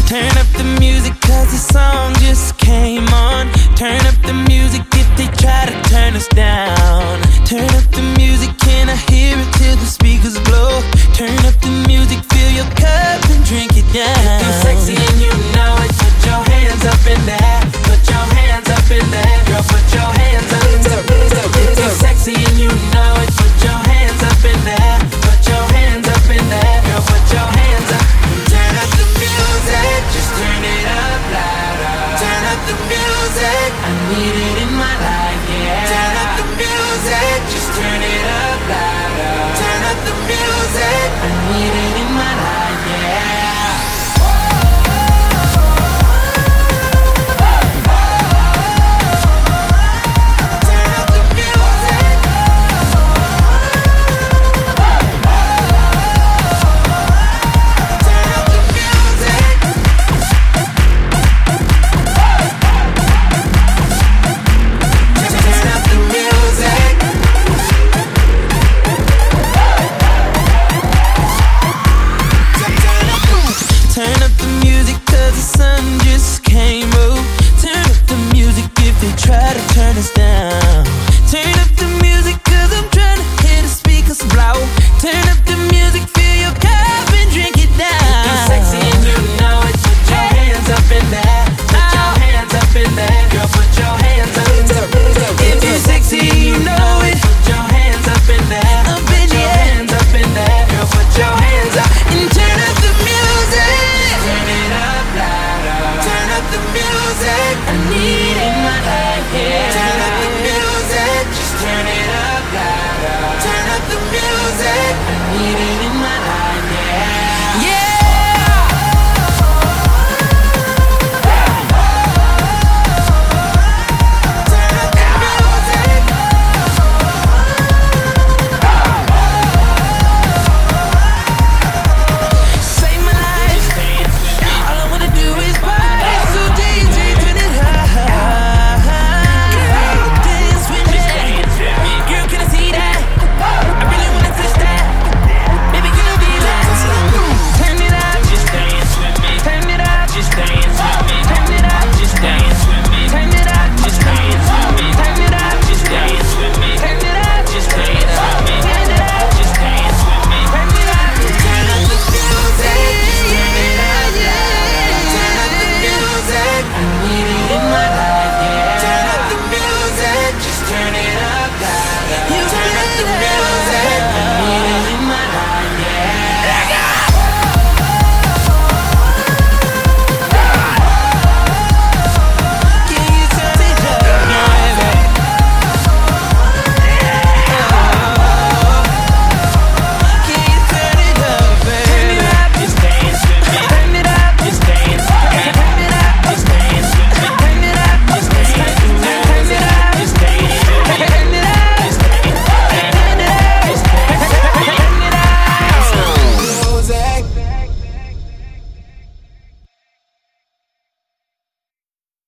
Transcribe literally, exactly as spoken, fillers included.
Turn up the music cause the song just came on. Turn up the music if they try to turn us down. Turn up the music, can I hear it till the speakers blow? Turn up the music, fill your cup and drink it down. If you're sexy and you know it, put your hands up in there. Put your hands up in there. Girl, put your hands up in there. If you're sexy and you know it, put your hands up in there. Put your hands up in there. Girl, put your hands up. Turn up the music, just turn it up louder. Turn up the music, I need it in my life, yeah. Turn up the music, just turn it up louder. Turn up the music, I